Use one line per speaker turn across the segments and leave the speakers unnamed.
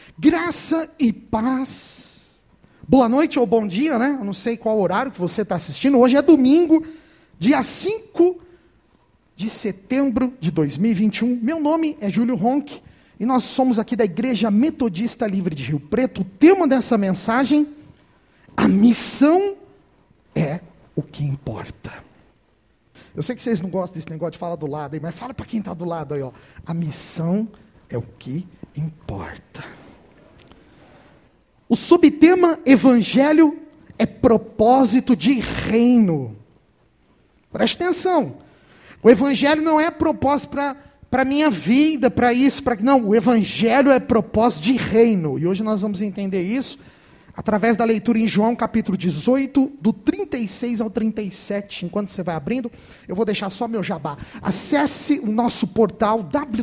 Graça e paz. Boa noite ou bom dia, né? Eu não sei qual horário que você está assistindo. Hoje é domingo, dia 5 de setembro de 2021. Meu nome é Júlio Ronck e nós somos aqui da Igreja Metodista Livre de Rio Preto. O tema dessa mensagem, a missão é o que importa. Eu sei que vocês não gostam desse negócio de falar do lado aí, mas fala para quem está do lado aí, ó. A missão é o que importa. O subtema Evangelho é propósito de reino. Preste atenção. O Evangelho não é propósito para a minha vida, para isso, para... Não, o Evangelho é propósito de reino. E hoje nós vamos entender isso através da leitura em João capítulo 18, do 36 ao 37. Enquanto você vai abrindo, eu vou deixar só meu jabá. Acesse o nosso portal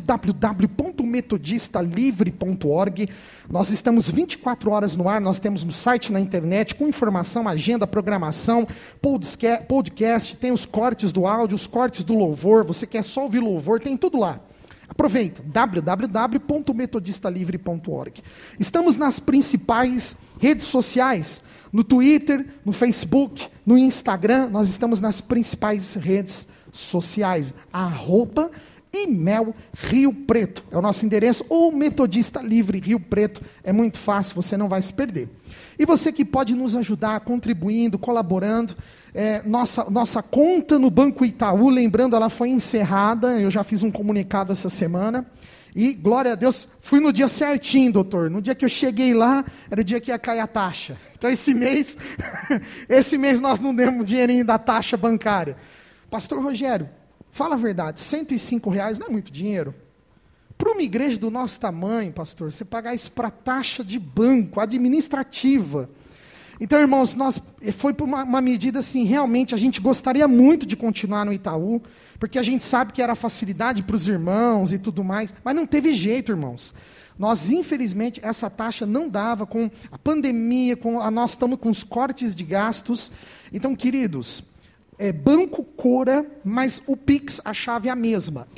www.metodistalivre.org. Nós estamos 24 horas no ar, nós temos um site na internet com informação, agenda, programação, podcast, tem os cortes do áudio, os cortes do louvor. Você quer só ouvir louvor, tem tudo lá. Aproveita, www.metodistalivre.org. Estamos nas principais redes sociais, no Twitter, no Facebook, no Instagram, nós estamos nas principais redes sociais, @IMEL Rio Preto, é o nosso endereço, ou Metodista Livre Rio Preto, é muito fácil, você não vai se perder. E você que pode nos ajudar contribuindo, colaborando, nossa conta no Banco Itaú, lembrando, ela foi encerrada, eu já fiz um comunicado essa semana, e glória a Deus, fui no dia certinho, doutor, no dia que eu cheguei lá, era o dia que ia cair a taxa. Então esse mês nós não demos dinheirinho da taxa bancária. Pastor Rogério, fala a verdade, R$105 não é muito dinheiro? Para uma igreja do nosso tamanho, pastor, você pagar isso para taxa de banco, administrativa. Então, irmãos, foi por uma medida assim, realmente a gente gostaria muito de continuar no Itaú, porque a gente sabe que era facilidade para os irmãos e tudo mais, mas não teve jeito, irmãos. Nós, infelizmente, essa taxa não dava com a pandemia, nós estamos com os cortes de gastos. Então, queridos, Banco Cora, mas o Pix, a chave é a mesma.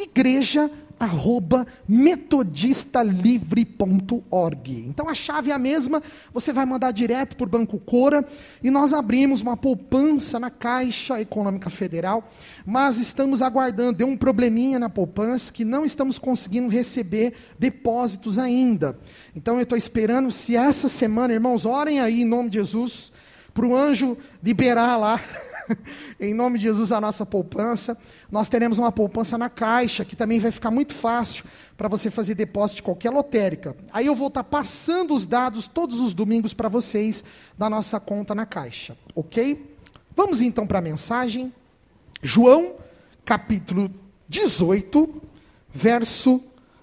igreja@metodistalivre.org. Então a chave é a mesma, você vai mandar direto por Banco Cora, e nós abrimos uma poupança na Caixa Econômica Federal, mas estamos aguardando, deu um probleminha na poupança, que não estamos conseguindo receber depósitos ainda. Então eu estou esperando, se essa semana, irmãos, orem aí em nome de Jesus, para o anjo liberar lá, em nome de Jesus, a nossa poupança. Nós teremos uma poupança na Caixa, que também vai ficar muito fácil para você fazer depósito de qualquer lotérica. Aí eu vou estar passando os dados todos os domingos para vocês da nossa conta na Caixa, ok? Vamos então para a mensagem. João, capítulo 18, verso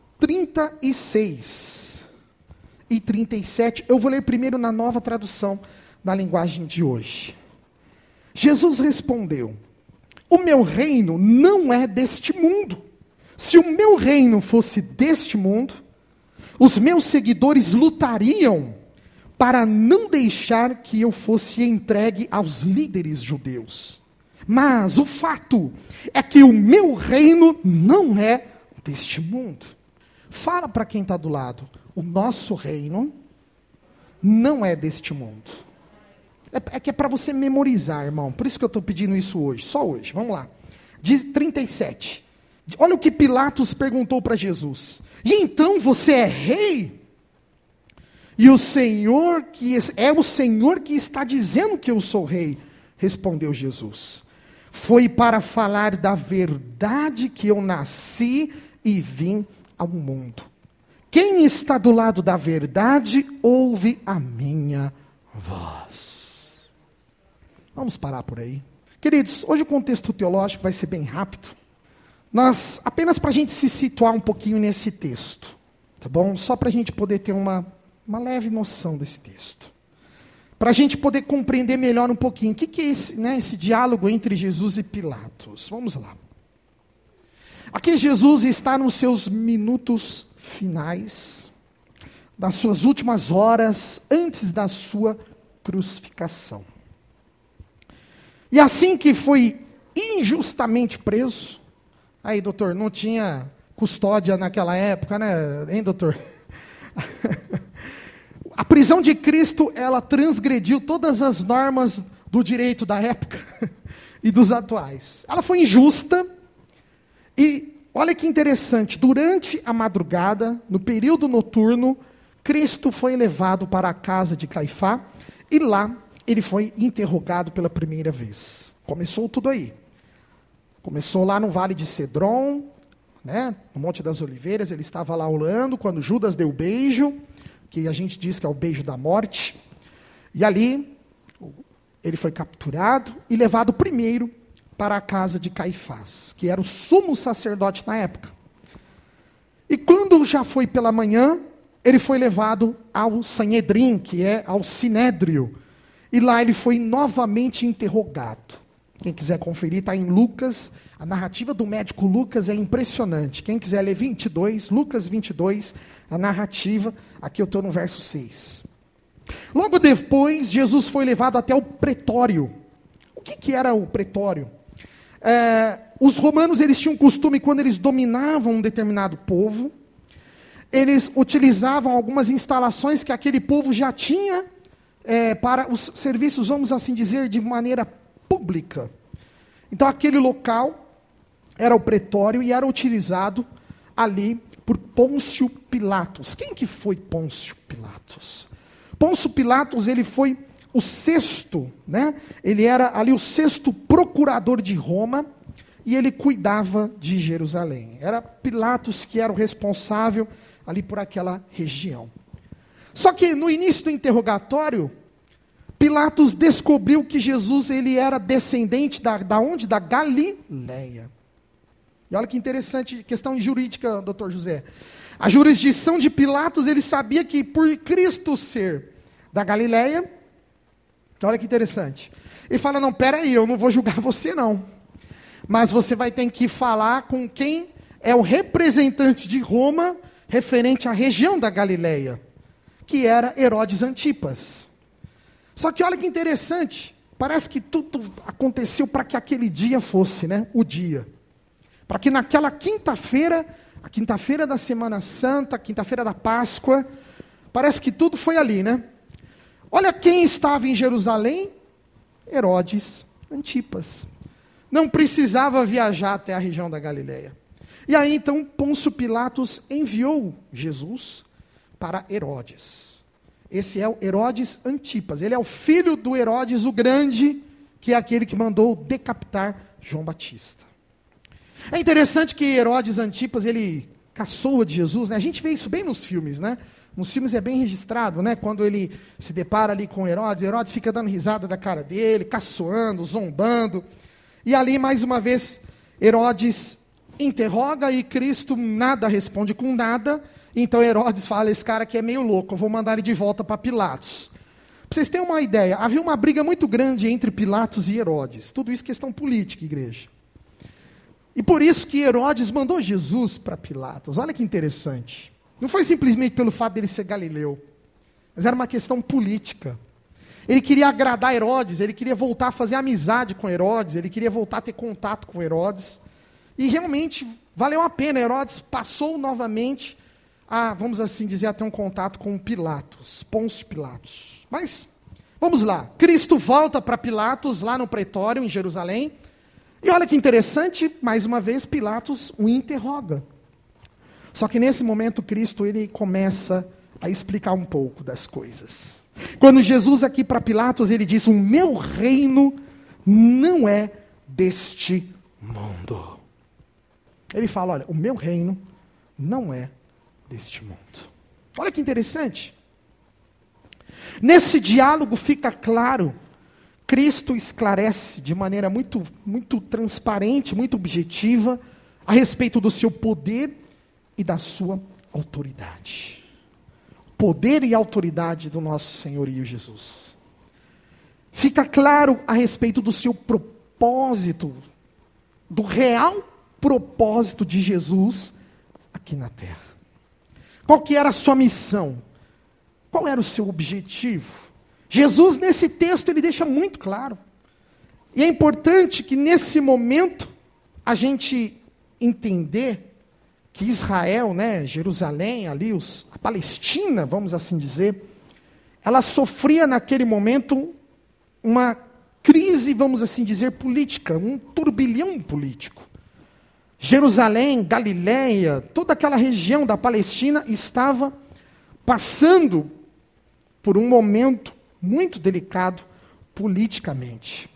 36 e 37. Eu vou ler primeiro na Nova Tradução da linguagem de hoje. Jesus respondeu: o meu reino não é deste mundo. Se o meu reino fosse deste mundo, os meus seguidores lutariam para não deixar que eu fosse entregue aos líderes judeus. Mas o fato é que o meu reino não é deste mundo. Fala para quem está do lado, o nosso reino não é deste mundo. É que é para você memorizar, irmão. Por isso que eu estou pedindo isso hoje. Só hoje. Vamos lá. Diz 37. Olha o que Pilatos perguntou para Jesus. E então você é rei? E o Senhor é o Senhor que está dizendo que eu sou rei. Respondeu Jesus. Foi para falar da verdade que eu nasci e vim ao mundo. Quem está do lado da verdade, ouve a minha voz. Vamos parar por aí. Queridos, hoje o contexto teológico vai ser bem rápido. Apenas para a gente se situar um pouquinho nesse texto. Tá bom? Só para a gente poder ter uma leve noção desse texto. Para a gente poder compreender melhor um pouquinho. O que é esse diálogo entre Jesus e Pilatos? Vamos lá. Aqui Jesus está nos seus minutos finais, das suas últimas horas antes da sua crucificação. E assim que foi injustamente preso, aí doutor, não tinha custódia naquela época, né? Hein, doutor? A prisão de Cristo, ela transgrediu todas as normas do direito da época e dos atuais. Ela foi injusta e, olha que interessante, durante a madrugada, no período noturno, Cristo foi levado para a casa de Caifás e lá ele foi interrogado pela primeira vez. Começou tudo aí. Começou lá no Vale de Cedron, né, no Monte das Oliveiras, ele estava lá orando, quando Judas deu o beijo, que a gente diz que é o beijo da morte, e ali ele foi capturado e levado primeiro para a casa de Caifás, que era o sumo sacerdote na época. E quando já foi pela manhã, ele foi levado ao Sanhedrim, que é ao Sinédrio, e lá ele foi novamente interrogado. Quem quiser conferir, está em Lucas. A narrativa do médico Lucas é impressionante. Quem quiser ler 22, Lucas 22, a narrativa, aqui eu estou no verso 6. Logo depois, Jesus foi levado até o pretório. O que era o pretório? Os romanos, eles tinham costume, quando eles dominavam um determinado povo, eles utilizavam algumas instalações que aquele povo já tinha para os serviços, vamos assim dizer, de maneira pública. Então aquele local era o pretório e era utilizado ali por Pôncio Pilatos. Quem que foi Pôncio Pilatos? Pôncio Pilatos, ele foi o sexto, né? Ele era ali o sexto procurador de Roma e ele cuidava de Jerusalém. Era Pilatos que era o responsável ali por aquela região. Só que no início do interrogatório, Pilatos descobriu que Jesus ele era descendente da onde? Da Galileia. E olha que interessante, questão jurídica, doutor José. A jurisdição de Pilatos, ele sabia que por Cristo ser da Galileia, olha que interessante. Ele fala, não, peraí, eu não vou julgar você não. Mas você vai ter que falar com quem é o representante de Roma, referente à região da Galileia, que era Herodes Antipas. Só que olha que interessante, parece que tudo aconteceu para que aquele dia fosse, né, o dia. Para que naquela quinta-feira, a quinta-feira da Semana Santa, a quinta-feira da Páscoa, parece que tudo foi ali, né? Olha quem estava em Jerusalém, Herodes Antipas. Não precisava viajar até a região da Galileia. E aí então Pôncio Pilatos enviou Jesus para Herodes. Esse é o Herodes Antipas. Ele é o filho do Herodes o Grande, que é aquele que mandou decapitar João Batista. É interessante que Herodes Antipas, ele caçoa de Jesus, né? A gente vê isso bem nos filmes, né? Nos filmes é bem registrado, né? Quando ele se depara ali com Herodes fica dando risada da cara dele, caçoando, zombando. E ali, mais uma vez, Herodes interroga e Cristo nada responde com nada. Então Herodes fala, esse cara aqui é meio louco, eu vou mandar ele de volta para Pilatos. Para vocês terem uma ideia, havia uma briga muito grande entre Pilatos e Herodes. Tudo isso questão política, igreja. E por isso que Herodes mandou Jesus para Pilatos. Olha que interessante. Não foi simplesmente pelo fato dele ser galileu, mas era uma questão política. Ele queria agradar Herodes, ele queria voltar a fazer amizade com Herodes, ele queria voltar a ter contato com Herodes. E realmente valeu a pena. Herodes passou novamente vamos assim dizer, a ter um contato com Pilatos, Pôncio Pilatos. Mas, vamos lá. Cristo volta para Pilatos, lá no pretório, em Jerusalém. E olha que interessante, mais uma vez, Pilatos o interroga. Só que nesse momento, Cristo, ele começa a explicar um pouco das coisas. Quando Jesus aqui para Pilatos, ele diz, o meu reino não é deste mundo. Ele fala, olha, o meu reino não é deste mundo. Olha que interessante. Nesse diálogo fica claro, Cristo esclarece de maneira muito, muito transparente, muito objetiva, a respeito do seu poder e da sua autoridade. Poder e autoridade do nosso Senhorio Jesus. Fica claro a respeito do seu propósito, do real propósito de Jesus aqui na terra. Qual que era a sua missão? Qual era o seu objetivo? Jesus, nesse texto, ele deixa muito claro. E é importante que, nesse momento, a gente entender que Israel, né, Jerusalém, ali, a Palestina, vamos assim dizer, ela sofria naquele momento uma crise, vamos assim dizer, política, um turbilhão político. Jerusalém, Galiléia, toda aquela região da Palestina estava passando por um momento muito delicado politicamente.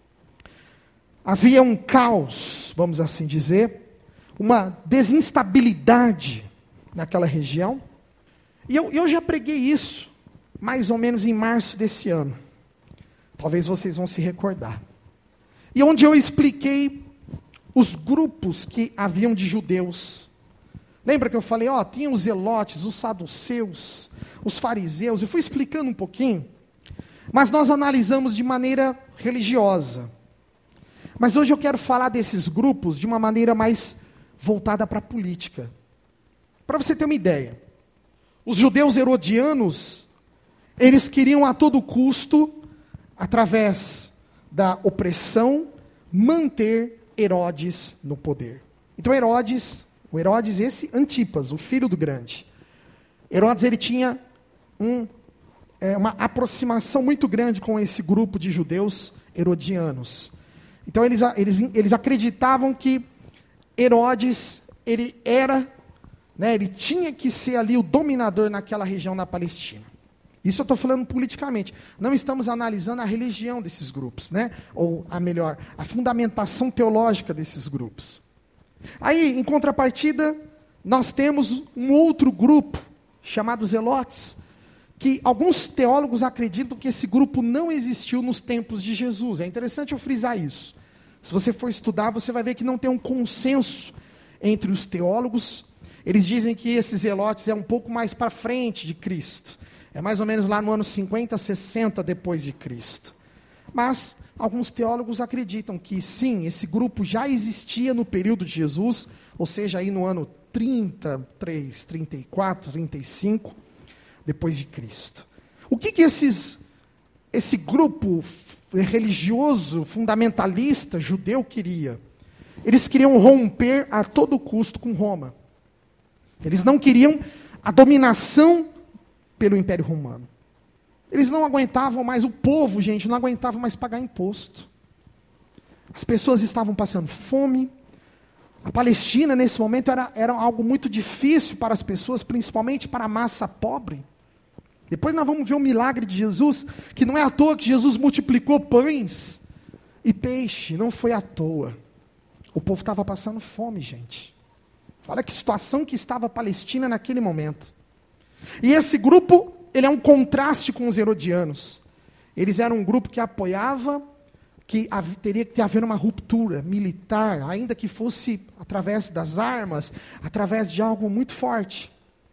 Havia um caos, vamos assim dizer, uma desinstabilidade naquela região. E eu já preguei isso, mais ou menos em março desse ano. Talvez vocês vão se recordar. E onde eu expliquei os grupos que haviam de judeus. Lembra que eu falei, tinha os zelotes, os saduceus, os fariseus. Eu fui explicando um pouquinho. Mas nós analisamos de maneira religiosa. Mas hoje eu quero falar desses grupos de uma maneira mais voltada para a política. Para você ter uma ideia. Os judeus herodianos, eles queriam a todo custo, através da opressão, manter Herodes no poder. Então o Herodes esse, Antipas, o filho do grande. Herodes, ele tinha uma aproximação muito grande com esse grupo de judeus herodianos. Então eles acreditavam que Herodes, ele era, ele tinha que ser ali o dominador naquela região na Palestina. Isso eu estou falando politicamente. Não estamos analisando a religião desses grupos, ou a fundamentação teológica desses grupos. Aí, em contrapartida, nós temos um outro grupo, chamado Zelotes, que alguns teólogos acreditam que esse grupo não existiu nos tempos de Jesus. É interessante eu frisar isso. Se você for estudar, você vai ver que não tem um consenso entre os teólogos. Eles dizem que esses Zelotes é um pouco mais para frente de Cristo. É mais ou menos lá no ano 50, 60 depois de Cristo. Mas alguns teólogos acreditam que sim, esse grupo já existia no período de Jesus, ou seja, aí no ano 33, 34, 35 depois de Cristo. O que esse grupo religioso, fundamentalista, judeu queria? Eles queriam romper a todo custo com Roma. Eles não queriam a dominação pelo Império Romano. Eles não aguentavam mais, o povo, gente, não aguentava mais pagar imposto. As pessoas estavam passando fome. A Palestina, nesse momento, era algo muito difícil para as pessoas, principalmente para a massa pobre. Depois nós vamos ver o milagre de Jesus, que não é à toa que Jesus multiplicou pães e peixe, não foi à toa. O povo estava passando fome, gente. Olha que situação que estava a Palestina naquele momento. E esse grupo, ele é um contraste com os herodianos. Eles eram um grupo que apoiava que teria que haver uma ruptura militar, ainda que fosse através das armas, através de algo muito forte.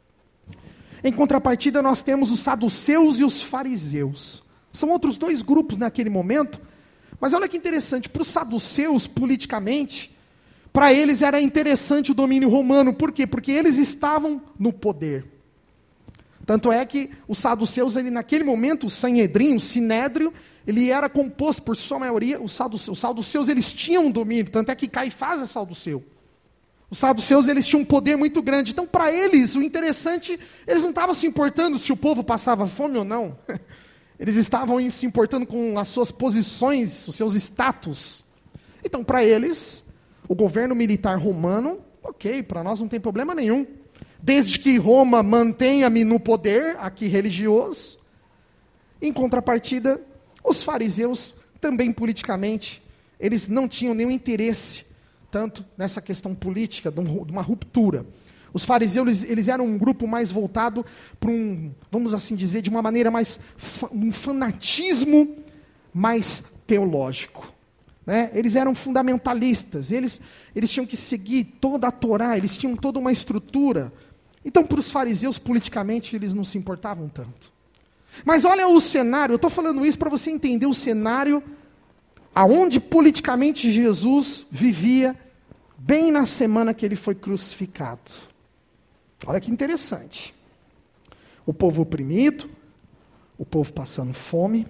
Em contrapartida, nós temos os saduceus e os fariseus. São outros dois grupos naquele momento. Mas olha que interessante, para os saduceus, politicamente, para eles era interessante o domínio romano. Por quê? Porque eles estavam no poder. Tanto é que os saduceus, naquele momento, o Sanhedrim, o Sinédrio, ele era composto por sua maioria, os saduceus, eles tinham um domínio, tanto é que Caifás é saduceu. Os saduceus, eles tinham um poder muito grande. Então, para eles, o interessante, eles não estavam se importando se o povo passava fome ou não. Eles estavam se importando com as suas posições, os seus status. Então, para eles, o governo militar romano, ok, para nós não tem problema nenhum. Desde que Roma mantenha-me no poder, aqui religioso. Em contrapartida, os fariseus, também politicamente, eles não tinham nenhum interesse, tanto nessa questão política, de uma ruptura. Os fariseus, eles eram um grupo mais voltado para vamos assim dizer, de uma maneira mais, um fanatismo mais teológico. Eles eram fundamentalistas, eles tinham que seguir toda a Torá, eles tinham toda uma estrutura. Então, para os fariseus, politicamente, eles não se importavam tanto. Mas olha o cenário, eu estou falando isso para você entender o cenário aonde politicamente Jesus vivia bem na semana que ele foi crucificado. Olha que interessante. O povo oprimido, o povo passando fome,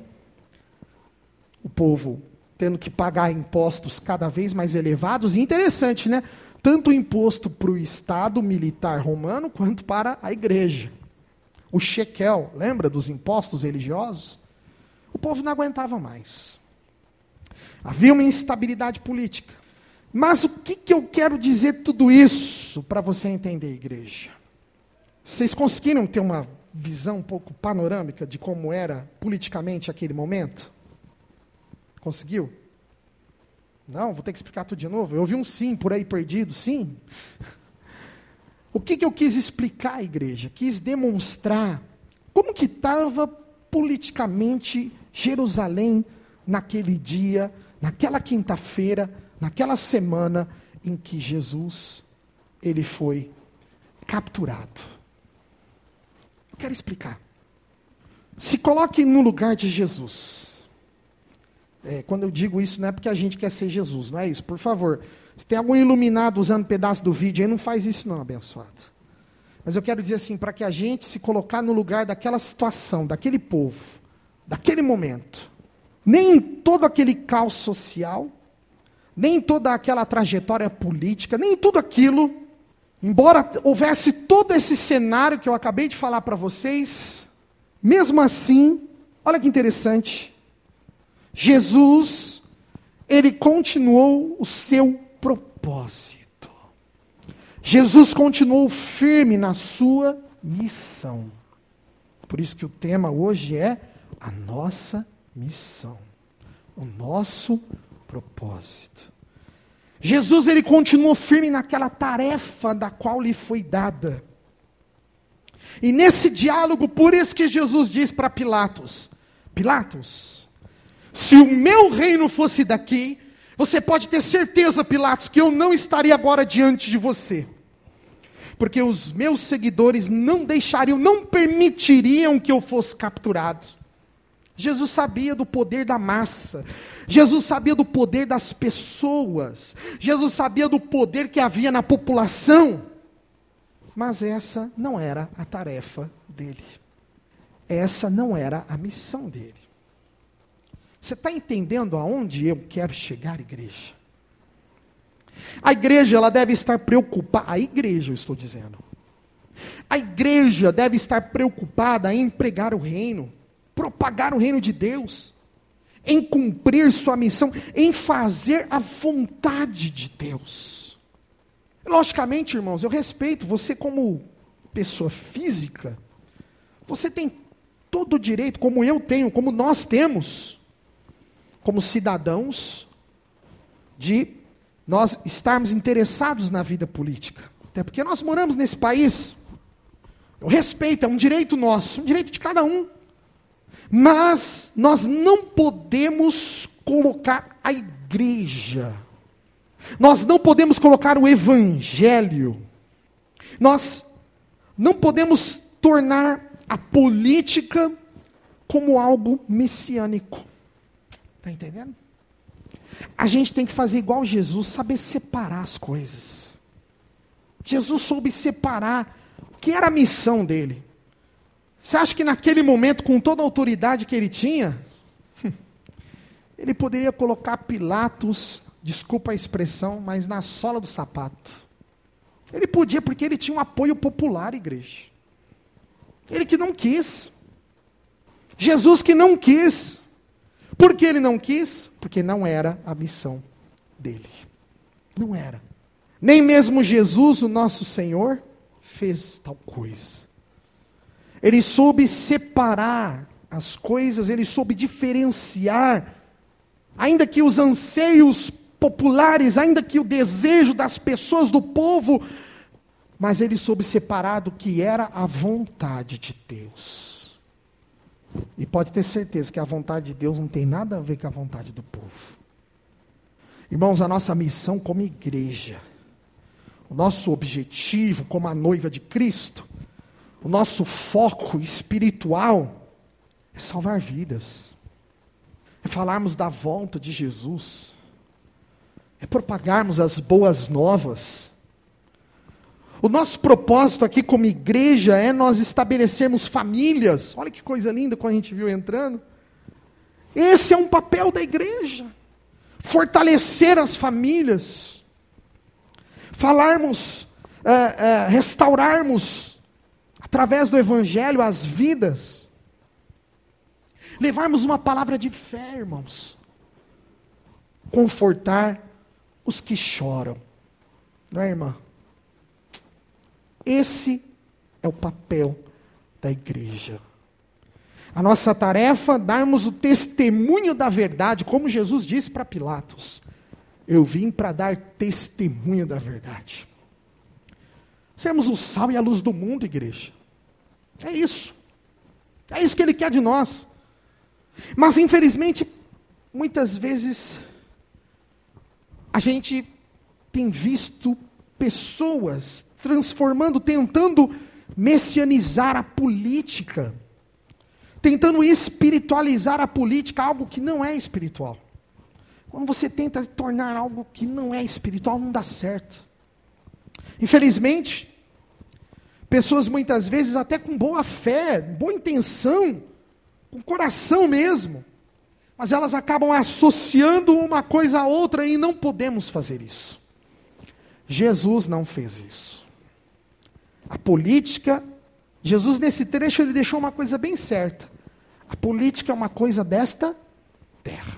o povo tendo que pagar impostos cada vez mais elevados. E interessante, Tanto o imposto para o Estado militar romano, quanto para a igreja. o shekel, lembra dos impostos religiosos? O povo não aguentava mais. Havia uma instabilidade política. Mas o que eu quero dizer tudo isso para você entender, igreja? Vocês conseguiram ter uma visão um pouco panorâmica de como era politicamente aquele momento? Conseguiu? Não, vou ter que explicar tudo de novo. Eu ouvi um sim por aí perdido, sim. O que eu quis explicar, igreja? Quis demonstrar como que estava politicamente Jerusalém naquele dia, naquela quinta-feira, naquela semana em que Jesus, ele foi capturado. Eu quero explicar. Se coloque no lugar de Jesus. Quando eu digo isso, não é porque a gente quer ser Jesus, não é isso, por favor. Se tem algum iluminado usando pedaço do vídeo aí, não faz isso não, abençoado. Mas eu quero dizer assim, para que a gente se colocar no lugar daquela situação, daquele povo, daquele momento. Nem todo aquele caos social, nem toda aquela trajetória política, nem tudo aquilo, embora houvesse todo esse cenário que eu acabei de falar para vocês, mesmo assim, olha que interessante, Jesus, ele continuou o seu propósito. Jesus continuou firme na sua missão. Por isso que o tema hoje é a nossa missão, o nosso propósito. Jesus, ele continuou firme naquela tarefa da qual lhe foi dada. E nesse diálogo, por isso que Jesus diz para Pilatos, Pilatos, se o meu reino fosse daqui, você pode ter certeza, Pilatos, que eu não estaria agora diante de você. Porque os meus seguidores não deixariam, não permitiriam que eu fosse capturado. Jesus sabia do poder da massa. Jesus sabia do poder das pessoas. Jesus sabia do poder que havia na população. Mas essa não era a tarefa dele. Essa não era a missão dele. Você está entendendo aonde eu quero chegar, igreja? A igreja, ela deve estar preocupada, a igreja eu estou dizendo. A igreja deve estar preocupada em pregar o reino, propagar o reino de Deus, em cumprir sua missão, em fazer a vontade de Deus. Logicamente, irmãos, eu respeito você como pessoa física, você tem todo o direito, como eu tenho, como nós temos, como cidadãos, de nós estarmos interessados na vida política. Até porque nós moramos nesse país. Eu respeito, é um direito nosso, um direito de cada um. Mas nós não podemos colocar a igreja, nós não podemos colocar o evangelho, nós não podemos tornar a política como algo messiânico. Está entendendo? A gente tem que fazer igual Jesus, saber separar as coisas. Jesus soube separar o que era a missão dele. Você acha que naquele momento, com toda a autoridade que ele tinha, ele poderia colocar Pilatos, desculpa a expressão, mas na sola do sapato? Ele podia, porque ele tinha um apoio popular, igreja. Ele que não quis. Jesus que não quis. Por que ele não quis? Porque não era a missão dele. Não era. Nem mesmo Jesus, o nosso Senhor, fez tal coisa. Ele soube separar as coisas, ele soube diferenciar, ainda que os anseios populares, ainda que o desejo das pessoas, do povo, mas ele soube separar do que era a vontade de Deus. E pode ter certeza que a vontade de Deus não tem nada a ver com a vontade do povo. Irmãos, a nossa missão como igreja, o nosso objetivo como a noiva de Cristo, o nosso foco espiritual é salvar vidas, é falarmos da volta de Jesus, é propagarmos as boas novas. O nosso propósito aqui como igreja é nós estabelecermos famílias. Olha que coisa linda quando a gente viu entrando. Esse é um papel da igreja. Fortalecer as famílias. Falarmos, restaurarmos através do Evangelho, as vidas. Levarmos uma palavra de fé, irmãos. Confortar os que choram. Não é, irmã? Esse é o papel da igreja. A nossa tarefa é darmos o testemunho da verdade, como Jesus disse para Pilatos. Eu vim para dar testemunho da verdade. Sermos o sal e a luz do mundo, igreja. É isso. É isso que Ele quer de nós. Mas, infelizmente, muitas vezes, a gente tem visto pessoas transformando, tentando messianizar a política, tentando espiritualizar a política, algo que não é espiritual. Quando você tenta tornar algo que não é espiritual, não dá certo. Infelizmente, pessoas muitas vezes até com boa fé, boa intenção, com coração mesmo, mas elas acabam associando uma coisa a outra e não podemos fazer isso. Jesus não fez isso. A política, Jesus nesse trecho ele deixou uma coisa bem certa. A política é uma coisa desta terra.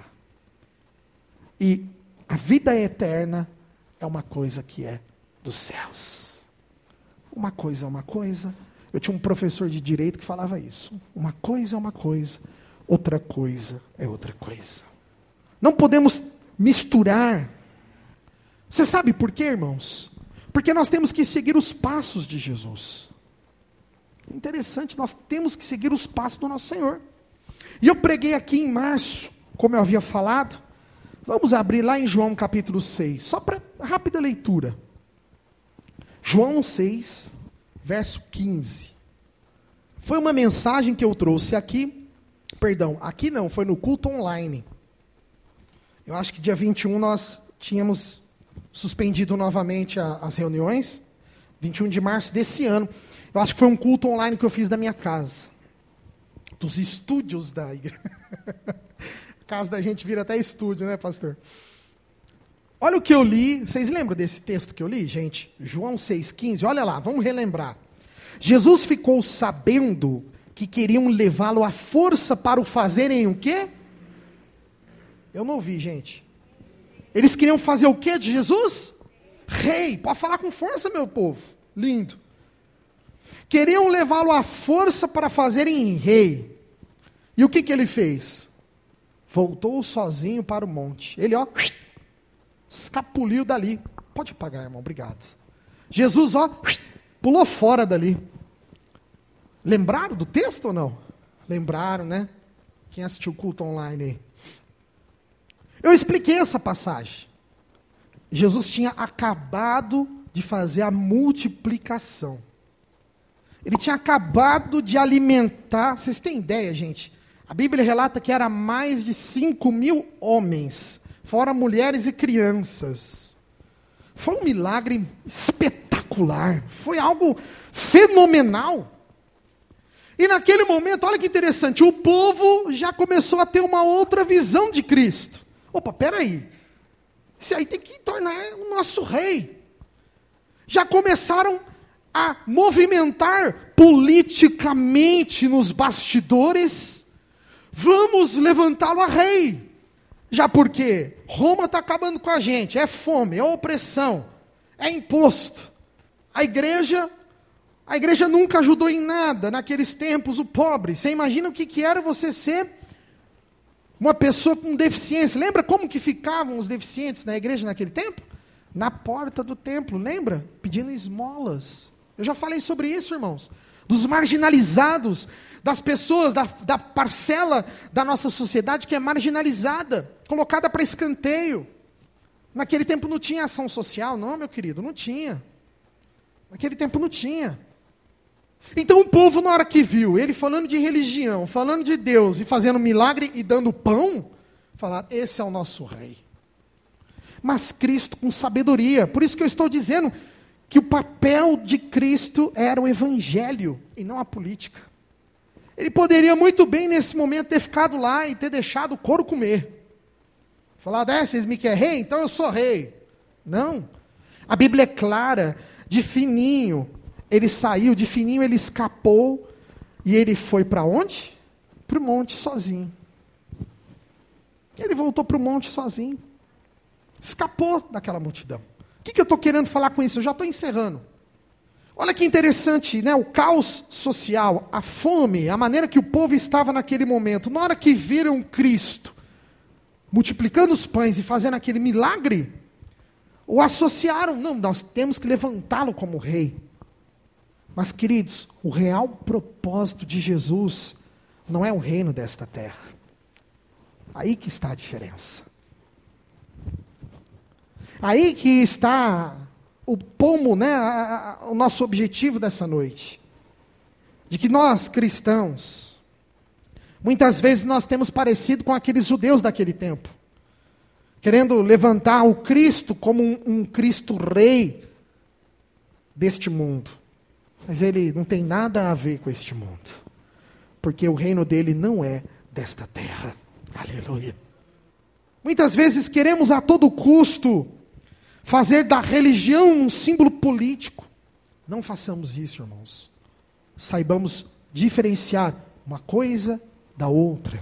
E a vida eterna é uma coisa que é dos céus. Uma coisa é uma coisa. Eu tinha um professor de direito que falava isso. Uma coisa é uma coisa, outra coisa é outra coisa. Não podemos misturar. Você sabe por quê, irmãos? Porque nós temos que seguir os passos de Jesus. Interessante, nós temos que seguir os passos do nosso Senhor. E eu preguei aqui em março, como eu havia falado. Vamos abrir lá em João capítulo 6, só para rápida leitura. João 6, verso 15. Foi uma mensagem que eu trouxe aqui, aqui não, foi no culto online. Eu acho que dia 21 nós tínhamos suspendido novamente as reuniões, 21 de março desse ano. Eu acho que foi um culto online que eu fiz da minha casa, dos estúdios da igreja. A casa da gente vira até estúdio, né, pastor? Olha o que eu li, vocês lembram desse texto que eu li, gente? João 6,15, olha lá, vamos relembrar. Jesus ficou sabendo que queriam levá-lo à força para o fazerem o quê? Eu não ouvi, gente. Eles queriam fazer o quê de Jesus? Rei, pode falar com força, meu povo, lindo. Queriam levá-lo à força para fazerem rei. E o que ele fez? Voltou sozinho para o monte. Ele, escapuliu dali. Pode pagar, irmão, obrigado. Jesus, pulou fora dali. Lembraram do texto ou não? Lembraram, né? Quem assistiu o culto online aí? Eu expliquei essa passagem. Jesus tinha acabado de fazer a multiplicação. Ele tinha acabado de alimentar. Vocês têm ideia, gente? A Bíblia relata que era mais de 5.000 homens, fora mulheres e crianças. Foi um milagre espetacular. Foi algo fenomenal. E naquele momento, olha que interessante, o povo já começou a ter uma outra visão de Cristo. Opa, peraí. Esse aí tem que tornar o nosso rei. Já começaram a movimentar politicamente nos bastidores. Vamos levantá-lo a rei. Já porque Roma está acabando com a gente. É fome, é opressão, é imposto. A igreja nunca ajudou em nada naqueles tempos o pobre. Você imagina o que era você ser uma pessoa com deficiência. Lembra como que ficavam os deficientes na igreja naquele tempo? Na porta do templo, lembra? Pedindo esmolas. Eu já falei sobre isso, irmãos. Dos marginalizados, das pessoas, da parcela da nossa sociedade que é marginalizada, colocada para escanteio. Naquele tempo não tinha ação social, não, meu querido, não tinha. Naquele tempo não tinha. Então o povo, na hora que viu ele falando de religião, falando de Deus e fazendo milagre e dando pão, falaram, esse é o nosso rei. Mas Cristo com sabedoria, por isso que eu estou dizendo que o papel de Cristo era o evangelho e não a política. Ele poderia muito bem nesse momento ter ficado lá e ter deixado o couro comer. Falado, vocês me querem rei? Então eu sou rei. Não. A Bíblia é clara, de fininho. ele saiu de fininho, ele escapou, e ele foi para onde? Para o monte sozinho. Ele voltou para o monte sozinho. Escapou daquela multidão. O que eu estou querendo falar com isso? Eu já estou encerrando. Olha que interessante, né? O caos social, a fome, a maneira que o povo estava naquele momento. Na hora que viram Cristo multiplicando os pães e fazendo aquele milagre, o associaram. Não, nós temos que levantá-lo como rei. Mas, queridos, o real propósito de Jesus não é o reino desta terra. Aí que está a diferença. Aí que está o pomo, né, o nosso objetivo dessa noite. De que nós, cristãos, muitas vezes nós temos parecido com aqueles judeus daquele tempo. Querendo levantar o Cristo como um Cristo rei deste mundo. Mas ele não tem nada a ver com este mundo. Porque o reino dele não é desta terra. Aleluia. Muitas vezes queremos a todo custo fazer da religião um símbolo político. Não façamos isso, irmãos. Saibamos diferenciar uma coisa da outra.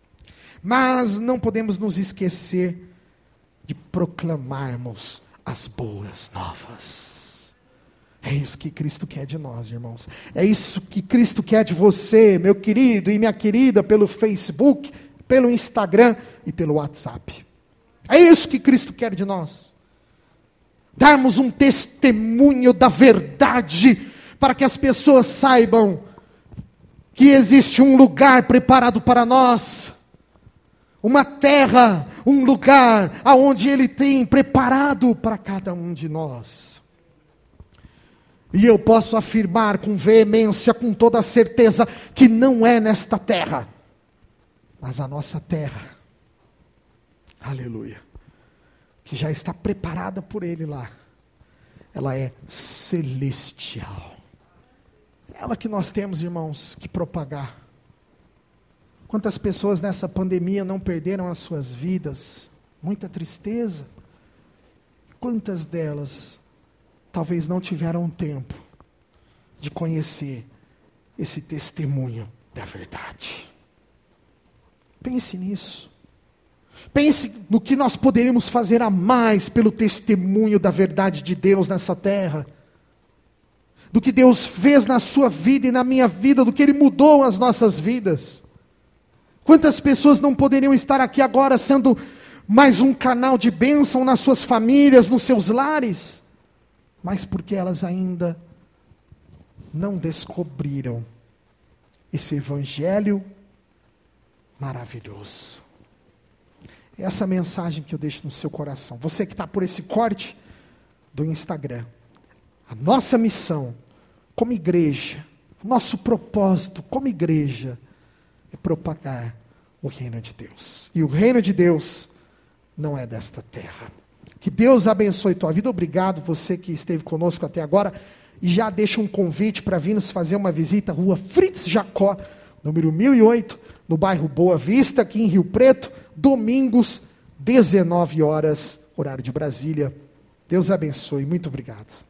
Mas não podemos nos esquecer de proclamarmos as boas novas. É isso que Cristo quer de nós, irmãos. É isso que Cristo quer de você, meu querido e minha querida, pelo Facebook, pelo Instagram e pelo WhatsApp. É isso que Cristo quer de nós. Darmos um testemunho da verdade, para que as pessoas saibam que existe um lugar preparado para nós. Uma terra, um lugar aonde Ele tem preparado para cada um de nós. E eu posso afirmar com veemência, com toda a certeza, que não é nesta terra, mas a nossa terra, aleluia, que já está preparada por Ele lá, ela é celestial. Ela que nós temos, irmãos, que propagar. Quantas pessoas nessa pandemia não perderam as suas vidas? Muita tristeza. Quantas delas talvez não tiveram tempo de conhecer esse testemunho da verdade? Pense nisso. Pense no que nós poderíamos fazer a mais pelo testemunho da verdade de Deus nessa terra. Do que Deus fez na sua vida e na minha vida, do que Ele mudou as nossas vidas. Quantas pessoas não poderiam estar aqui agora sendo mais um canal de bênção nas suas famílias, nos seus lares, mas porque elas ainda não descobriram esse evangelho maravilhoso. Essa mensagem que eu deixo no seu coração. Você que está por esse corte do Instagram. A nossa missão como igreja, nosso propósito como igreja é propagar o reino de Deus. E o reino de Deus não é desta terra. Que Deus abençoe tua vida. Obrigado você que esteve conosco até agora. E já deixa um convite para vir nos fazer uma visita à rua Fritz Jacó, número 1008, no bairro Boa Vista, aqui em Rio Preto, domingos, 19 horas, horário de Brasília. Deus abençoe. Muito obrigado.